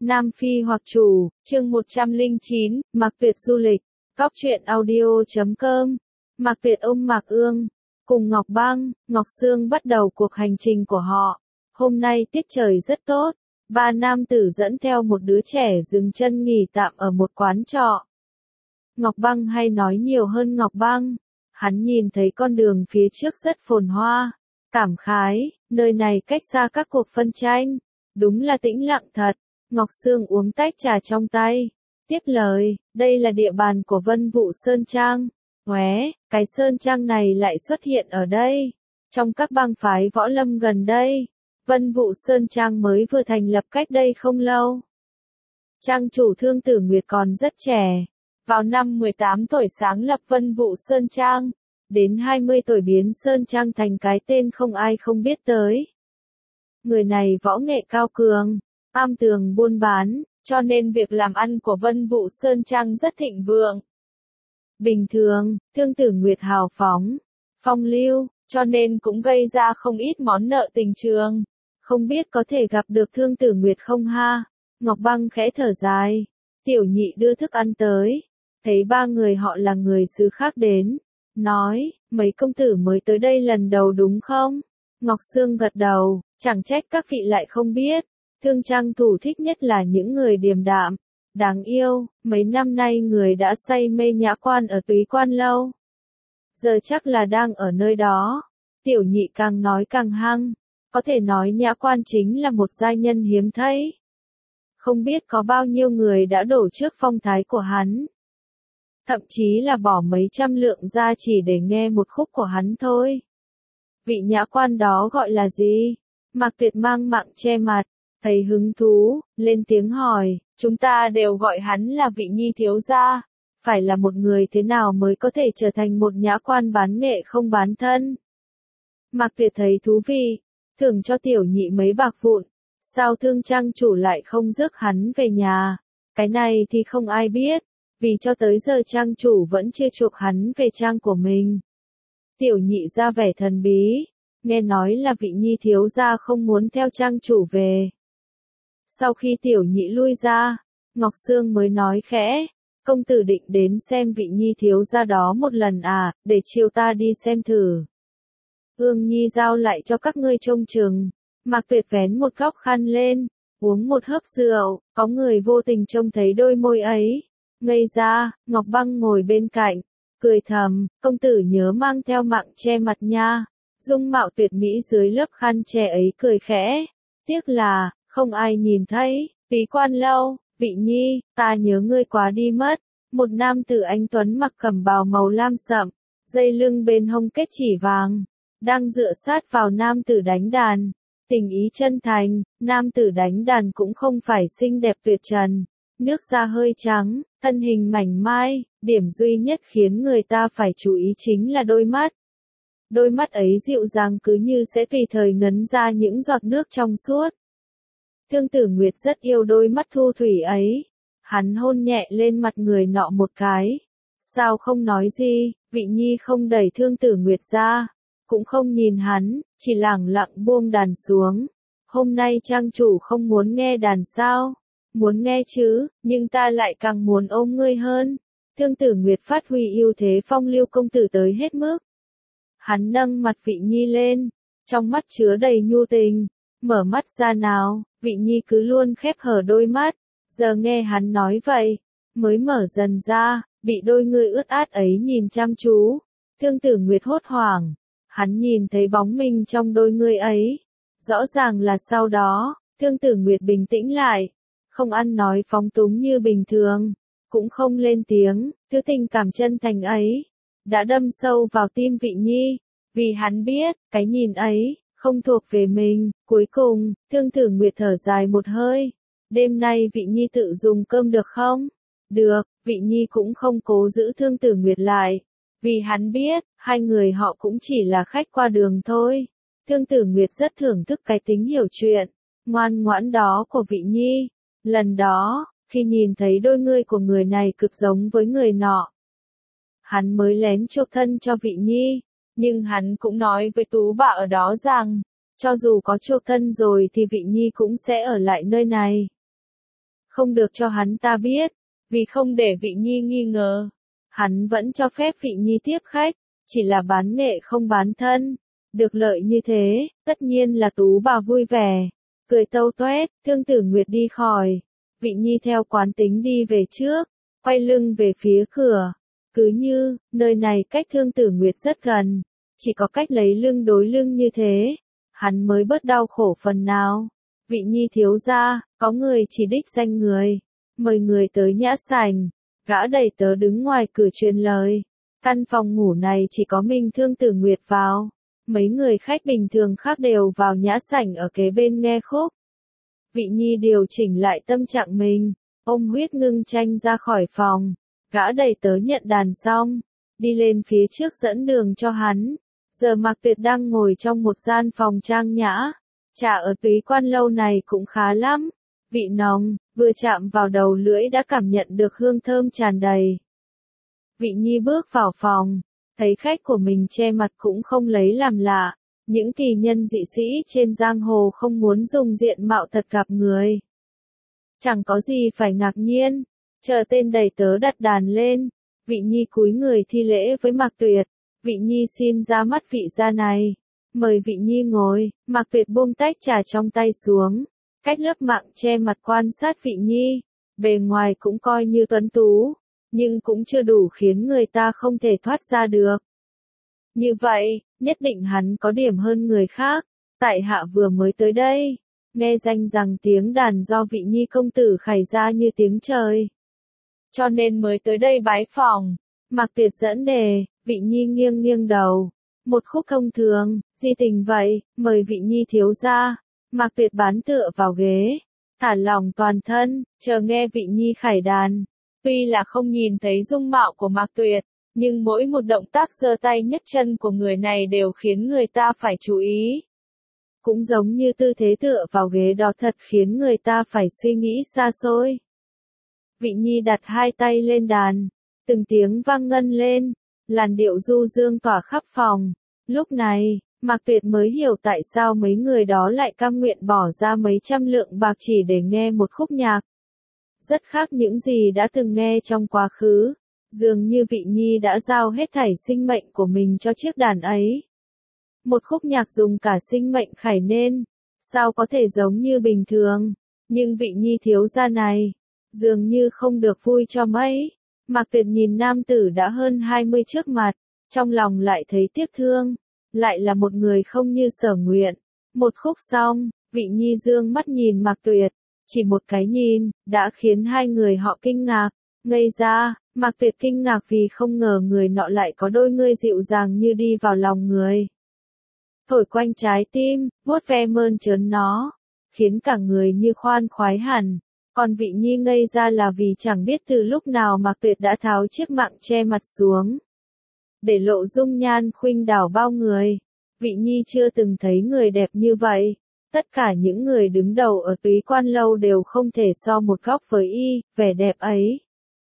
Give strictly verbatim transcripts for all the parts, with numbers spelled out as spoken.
Nam Phi hoặc chủ, chương một trăm lẻ chín, Mạc Tuyệt du lịch. Cóc truyện audio chấm com. Mạc Tuyệt ôm Mạc Ương, cùng Ngọc Băng, Ngọc Sương bắt đầu cuộc hành trình của họ. Hôm nay tiết trời rất tốt, ba nam tử dẫn theo một đứa trẻ dừng chân nghỉ tạm ở một quán trọ. Ngọc Băng hay nói nhiều hơn Ngọc Băng. Hắn nhìn thấy con đường phía trước rất phồn hoa, cảm khái, nơi này cách xa các cuộc phân tranh, đúng là tĩnh lặng thật. Ngọc Sương uống tách trà trong tay, tiếp lời, đây là địa bàn của Vân Vũ Sơn Trang. Ngoé, cái Sơn Trang này lại xuất hiện ở đây. Trong các bang phái võ lâm gần đây, Vân Vũ Sơn Trang mới vừa thành lập cách đây không lâu. Trang chủ Thương Tử Nguyệt còn rất trẻ, vào năm mười tám tuổi sáng lập Vân Vũ Sơn Trang, đến hai mươi tuổi biến Sơn Trang thành cái tên không ai không biết tới. Người này võ nghệ cao cường, am tường buôn bán, cho nên việc làm ăn của Vân Vũ Sơn Trang rất thịnh vượng. Bình thường, Thương Tử Nguyệt hào phóng, phong lưu, cho nên cũng gây ra không ít món nợ tình trường. Không biết có thể gặp được Thương Tử Nguyệt không ha? Ngọc Băng khẽ thở dài. Tiểu nhị đưa thức ăn tới, thấy ba người họ là người xứ khác đến, nói, mấy công tử mới tới đây lần đầu đúng không? Ngọc Sương gật đầu, chẳng trách các vị lại không biết. Thương trang thủ thích nhất là những người điềm đạm, đáng yêu, mấy năm nay người đã say mê nhã quan ở Túy Quan lâu. Giờ chắc là đang ở nơi đó. Tiểu nhị càng nói càng hăng, có thể nói nhã quan chính là một giai nhân hiếm thấy. Không biết có bao nhiêu người đã đổ trước phong thái của hắn. Thậm chí là bỏ mấy trăm lượng ra chỉ để nghe một khúc của hắn thôi. Vị nhã quan đó gọi là gì? Mạc Tuyệt mang mạng che mặt, thấy hứng thú, lên tiếng hỏi, chúng ta đều gọi hắn là vị nhi thiếu gia. Phải là một người thế nào mới có thể trở thành một nhã quan bán nghệ không bán thân? Mạc Tuyệt thấy thú vị, thưởng cho tiểu nhị mấy bạc vụn. Sao Thương trang chủ lại không rước hắn về nhà? Cái này thì không ai biết, vì cho tới giờ trang chủ vẫn chưa chuộc hắn về trang của mình. Tiểu nhị ra vẻ thần bí, nghe nói là vị nhi thiếu gia không muốn theo trang chủ về. Sau khi tiểu nhị lui ra, Ngọc Sương mới nói khẽ, công tử định đến xem vị nhi thiếu gia đó một lần à, để chiều ta đi xem thử. Ương nhi giao lại cho các ngươi trông chừng. Mạc Tuyệt vén một góc khăn lên, uống một hớp rượu, có người vô tình trông thấy đôi môi ấy. Ngây ra, Ngọc Băng ngồi bên cạnh, cười thầm, công tử nhớ mang theo mạng che mặt nha. Dung mạo tuyệt mỹ dưới lớp khăn che ấy cười khẽ. Tiếc là, không ai nhìn thấy. Túy Quan lâu, vị nhi, ta nhớ ngươi quá đi mất. Một nam tử anh tuấn mặc cẩm bào màu lam sậm, dây lưng bên hông kết chỉ vàng, đang dựa sát vào nam tử đánh đàn. Tình ý chân thành, nam tử đánh đàn cũng không phải xinh đẹp tuyệt trần, nước da hơi trắng, thân hình mảnh mai, điểm duy nhất khiến người ta phải chú ý chính là đôi mắt. Đôi mắt ấy dịu dàng cứ như sẽ tùy thời ngấn ra những giọt nước trong suốt. Thương Tử Nguyệt rất yêu đôi mắt thu thủy ấy, hắn hôn nhẹ lên mặt người nọ một cái. Sao không nói gì, vị nhi không đẩy Thương Tử Nguyệt ra, cũng không nhìn hắn, chỉ lẳng lặng buông đàn xuống. Hôm nay trang chủ không muốn nghe đàn sao? Muốn nghe chứ, nhưng ta lại càng muốn ôm ngươi hơn. Thương Tử Nguyệt phát huy ưu thế phong lưu công tử tới hết mức. Hắn nâng mặt vị nhi lên, trong mắt chứa đầy nhu tình. Mở mắt ra nào, vị nhi cứ luôn khép hở đôi mắt. Giờ nghe hắn nói vậy, mới mở dần ra, bị đôi người ướt át ấy nhìn chăm chú. Thương Tử Nguyệt hốt hoảng. Hắn nhìn thấy bóng mình trong đôi người ấy. Rõ ràng là sau đó, Thương Tử Nguyệt bình tĩnh lại. Không ăn nói phóng túng như bình thường. Cũng không lên tiếng. Thứ tình cảm chân thành ấy đã đâm sâu vào tim vị nhi. Vì hắn biết, cái nhìn ấy không thuộc về mình. Cuối cùng, Thương Tử Nguyệt thở dài một hơi. Đêm nay vị nhi tự dùng cơm được không? Được, vị nhi cũng không cố giữ Thương Tử Nguyệt lại. Vì hắn biết, hai người họ cũng chỉ là khách qua đường thôi. Thương Tử Nguyệt rất thưởng thức cái tính hiểu chuyện, ngoan ngoãn đó của vị nhi. Lần đó, khi nhìn thấy đôi ngươi của người này cực giống với người nọ, hắn mới lén chuộc thân cho vị nhi. Nhưng hắn cũng nói với Tú Bạ ở đó rằng, cho dù có chuộc thân rồi thì vị nhi cũng sẽ ở lại nơi này. không được cho hắn ta biết, vì không để Vị Nhi nghi ngờ. Hắn vẫn cho phép Vị Nhi tiếp khách, chỉ là bán nghệ không bán thân. Được lợi như thế, tất nhiên là Tú bà vui vẻ, cười tâu toét. Thương Tử Nguyệt đi khỏi. Vị Nhi theo quán tính đi về trước, quay lưng về phía cửa. Cứ như, nơi này cách Thương Tử Nguyệt rất gần, chỉ có cách lấy lưng đối lưng như thế, hắn mới bớt đau khổ phần nào. Vị Nhi thiếu gia, có người chỉ đích danh người, mời người tới nhã sảnh. Gã đầy tớ đứng ngoài cửa truyền lời. Căn phòng ngủ này chỉ có mình Thương Tử Nguyệt vào, mấy người khách bình thường khác đều vào nhã sảnh ở kế bên nghe khúc. Vị Nhi điều chỉnh lại tâm trạng mình, ôm Huyết Ngưng Tranh ra khỏi phòng. Gã đầy tớ nhận đàn xong, đi lên phía trước dẫn đường cho hắn. Giờ Mạc Tuyệt đang ngồi trong một gian phòng trang nhã. Trà ở Túy Quan lâu này cũng khá lắm, vị nồng, vừa chạm vào đầu lưỡi đã cảm nhận được hương thơm tràn đầy. Vị Nhi bước vào phòng, thấy khách của mình che mặt cũng không lấy làm lạ. Những kỳ nhân dị sĩ trên giang hồ không muốn dùng diện mạo thật gặp người. Chẳng có gì phải ngạc nhiên. Chờ tên đầy tớ đặt đàn lên, Vị Nhi cúi người thi lễ với Mạc Tuyệt. Vị Nhi xin ra mắt vị gia này. Mời Vị Nhi ngồi. Mạc Tuyệt buông tách trà trong tay xuống, cách lớp mạng che mặt quan sát Vị Nhi. Bề ngoài cũng coi như tuấn tú, nhưng cũng chưa đủ khiến người ta không thể thoát ra được. Như vậy, nhất định hắn có điểm hơn người khác. Tại hạ vừa mới tới đây, nghe danh rằng tiếng đàn do Vị Nhi công tử khải ra như tiếng trời, cho nên mới tới đây bái phỏng. Mạc Tuyệt dẫn đề. Vị Nhi nghiêng nghiêng đầu. Một khúc thông thường, gì tình vậy, mời Vị Nhi thiếu gia. Mạc Tuyệt bán tựa vào ghế, thả lỏng toàn thân, chờ nghe Vị Nhi khải đàn. Tuy là không nhìn thấy dung mạo của Mạc Tuyệt, nhưng mỗi một động tác giơ tay nhấc chân của người này đều khiến người ta phải chú ý. Cũng giống như tư thế tựa vào ghế đó thật khiến người ta phải suy nghĩ xa xôi. Vị Nhi đặt hai tay lên đàn, từng tiếng vang ngân lên, làn điệu du dương tỏa khắp phòng. Lúc này, Mạc Tuyệt mới hiểu tại sao mấy người đó lại cam nguyện bỏ ra mấy trăm lượng bạc chỉ để nghe một khúc nhạc. Rất khác những gì đã từng nghe trong quá khứ, dường như Vị Nhi đã giao hết thảy sinh mệnh của mình cho chiếc đàn ấy. Một khúc nhạc dùng cả sinh mệnh khải nên, sao có thể giống như bình thường, nhưng Vị Nhi thiếu gia này, dường như không được vui cho mấy. Mạc Tuyệt nhìn nam tử đã hơn hai mươi trước mặt, trong lòng lại thấy tiếc thương, lại là một người không như sở nguyện. Một khúc xong, Vị Nhi dương mắt nhìn Mạc Tuyệt, chỉ một cái nhìn, đã khiến hai người họ kinh ngạc, ngây ra. Mạc Tuyệt kinh ngạc vì không ngờ người nọ lại có đôi ngươi dịu dàng như đi vào lòng người. Thổi quanh trái tim, vuốt ve mơn trớn nó, khiến cả người như khoan khoái hẳn. Còn Vị Nhi ngây ra là vì chẳng biết từ lúc nào Mạc Tuyệt đã tháo chiếc mạng che mặt xuống, để lộ dung nhan khuynh đảo bao người. Vị Nhi chưa từng thấy người đẹp như vậy. Tất cả những người đứng đầu ở Túy Quan lâu đều không thể so một góc với y. Vẻ đẹp ấy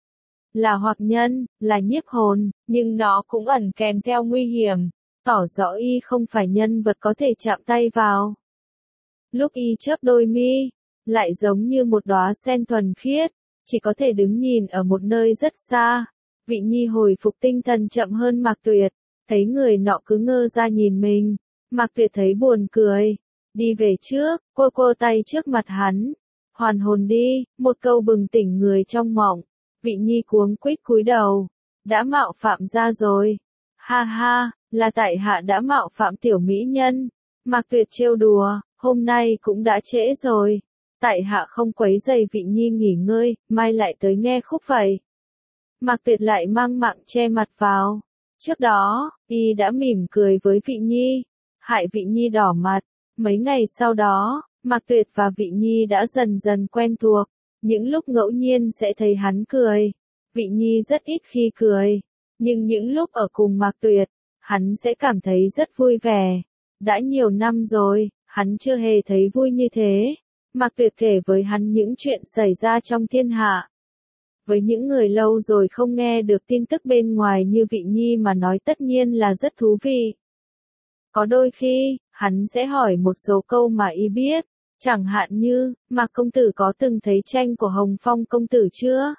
là hoặc nhân, là nhiếp hồn, nhưng nó cũng ẩn kèm theo nguy hiểm, tỏ rõ y không phải nhân vật có thể chạm tay vào. Lúc y chớp đôi mi, lại giống như một đóa sen thuần khiết, chỉ có thể đứng nhìn ở một nơi rất xa. Vị Nhi hồi phục tinh thần chậm hơn Mạc Tuyệt, thấy người nọ cứ ngơ ra nhìn mình. Mạc Tuyệt thấy buồn cười, đi về trước, cô cô tay trước mặt hắn. Hoàn hồn đi, một câu bừng tỉnh người trong mộng. Vị Nhi cuống quýt cúi đầu, đã mạo phạm ra rồi. Ha ha, là tại hạ đã mạo phạm tiểu mỹ nhân. Mạc Tuyệt trêu đùa, hôm nay cũng đã trễ rồi. Tại hạ không quấy rầy Vị Nhi nghỉ ngơi, mai lại tới nghe khúc vậy. Mạc Tuyệt lại mang mạng che mặt vào. Trước đó, y đã mỉm cười với Vị Nhi, hại Vị Nhi đỏ mặt. Mấy ngày sau đó, Mạc Tuyệt và Vị Nhi đã dần dần quen thuộc. Những lúc ngẫu nhiên sẽ thấy hắn cười. Vị Nhi rất ít khi cười, nhưng những lúc ở cùng Mạc Tuyệt, hắn sẽ cảm thấy rất vui vẻ. Đã nhiều năm rồi, hắn chưa hề thấy vui như thế. Mạc Tuyệt kể với hắn những chuyện xảy ra trong thiên hạ. Với những người lâu rồi không nghe được tin tức bên ngoài như Vị Nhi mà nói tất nhiên là rất thú vị. Có đôi khi, hắn sẽ hỏi một số câu mà y biết, Chẳng hạn như, Mạc công tử có từng thấy tranh của Hồng Phong công tử chưa?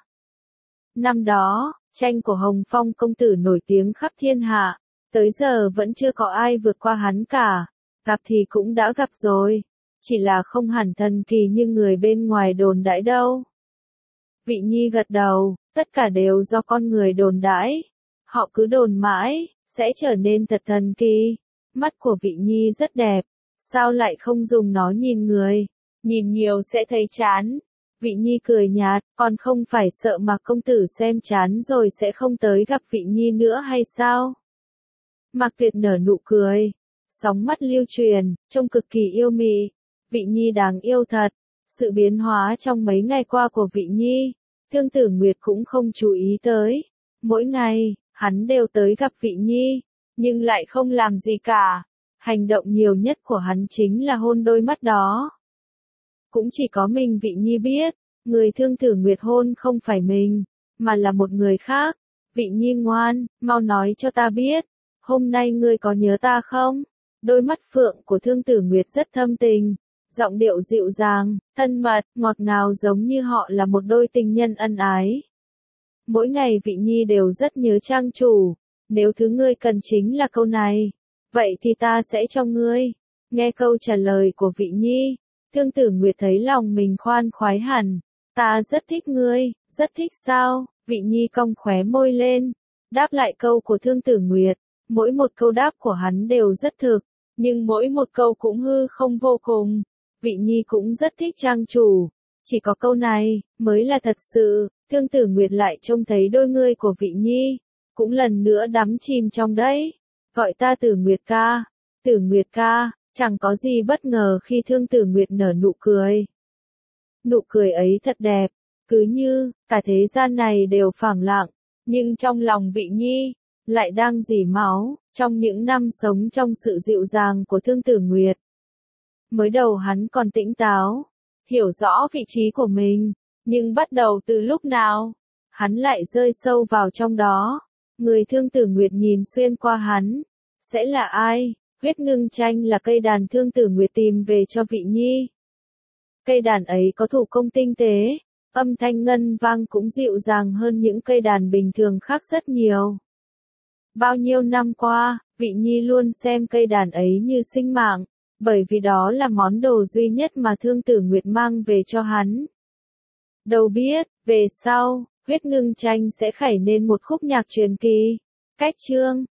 Năm đó, tranh của Hồng Phong công tử nổi tiếng khắp thiên hạ, tới giờ vẫn chưa có ai vượt qua hắn cả. Gặp thì cũng đã gặp rồi, chỉ là không hẳn thần kỳ như người bên ngoài đồn đãi đâu. Vị Nhi gật đầu, tất cả đều do con người đồn đãi. Họ cứ đồn mãi, sẽ trở nên thật thần kỳ. Mắt của Vị Nhi rất đẹp, sao lại không dùng nó nhìn người? Nhìn nhiều sẽ thấy chán. Vị Nhi cười nhạt, còn không phải sợ mà công tử xem chán rồi sẽ không tới gặp Vị Nhi nữa hay sao? Mạc Tuyệt nở nụ cười, sóng mắt lưu truyền, trông cực kỳ yêu mị. Vị Nhi đáng yêu thật. Sự biến hóa trong mấy ngày qua của Vị Nhi, Thương Tử Nguyệt cũng không chú ý tới. Mỗi ngày, hắn đều tới gặp Vị Nhi, nhưng lại không làm gì cả. Hành động nhiều nhất của hắn chính là hôn đôi mắt đó. Cũng chỉ có mình Vị Nhi biết, người Thương Tử Nguyệt hôn không phải mình, mà là một người khác. Vị Nhi ngoan, mau nói cho ta biết, hôm nay ngươi có nhớ ta không? Đôi mắt phượng của Thương Tử Nguyệt rất thâm tình, giọng điệu dịu dàng, thân mật, ngọt ngào giống như họ là một đôi tình nhân ân ái. Mỗi ngày Vị Nhi đều rất nhớ trang chủ, nếu thứ ngươi cần chính là câu này, vậy thì ta sẽ cho ngươi. Nghe câu trả lời của Vị Nhi, Thương Tử Nguyệt thấy lòng mình khoan khoái hẳn. Ta rất thích ngươi, rất thích sao? Vị Nhi cong khóe môi lên, đáp lại câu của Thương Tử Nguyệt. Mỗi một câu đáp của hắn đều rất thực, nhưng mỗi một câu cũng hư không vô cùng. Vị Nhi cũng rất thích trang chủ, chỉ có câu này mới là thật sự. Thương Tử Nguyệt lại trông thấy đôi ngươi của Vị Nhi, cũng lần nữa đắm chìm trong đấy. Gọi ta Tử Nguyệt ca, Tử Nguyệt ca, chẳng có gì bất ngờ khi Thương Tử Nguyệt nở nụ cười. Nụ cười ấy thật đẹp, cứ như cả thế gian này đều phẳng lặng, nhưng trong lòng Vị Nhi lại đang rỉ máu, trong những năm sống trong sự dịu dàng của Thương Tử Nguyệt. Mới đầu hắn còn tỉnh táo, hiểu rõ vị trí của mình, nhưng bắt đầu từ lúc nào, hắn lại rơi sâu vào trong đó. Người Thương Tử Nguyệt nhìn xuyên qua hắn, sẽ là ai? Huyết ngưng tranh là cây đàn Thương Tử Nguyệt tìm về cho Vị Nhi. Cây đàn ấy có thủ công tinh tế, âm thanh ngân vang cũng dịu dàng hơn những cây đàn bình thường khác rất nhiều. Bao nhiêu năm qua, Vị Nhi luôn xem cây đàn ấy như sinh mạng, bởi vì đó là món đồ duy nhất mà Thương Tử Nguyệt mang về cho hắn. Đâu biết, về sau, Huyết ngưng tranh sẽ khảy nên một khúc nhạc truyền kỳ. Cách chương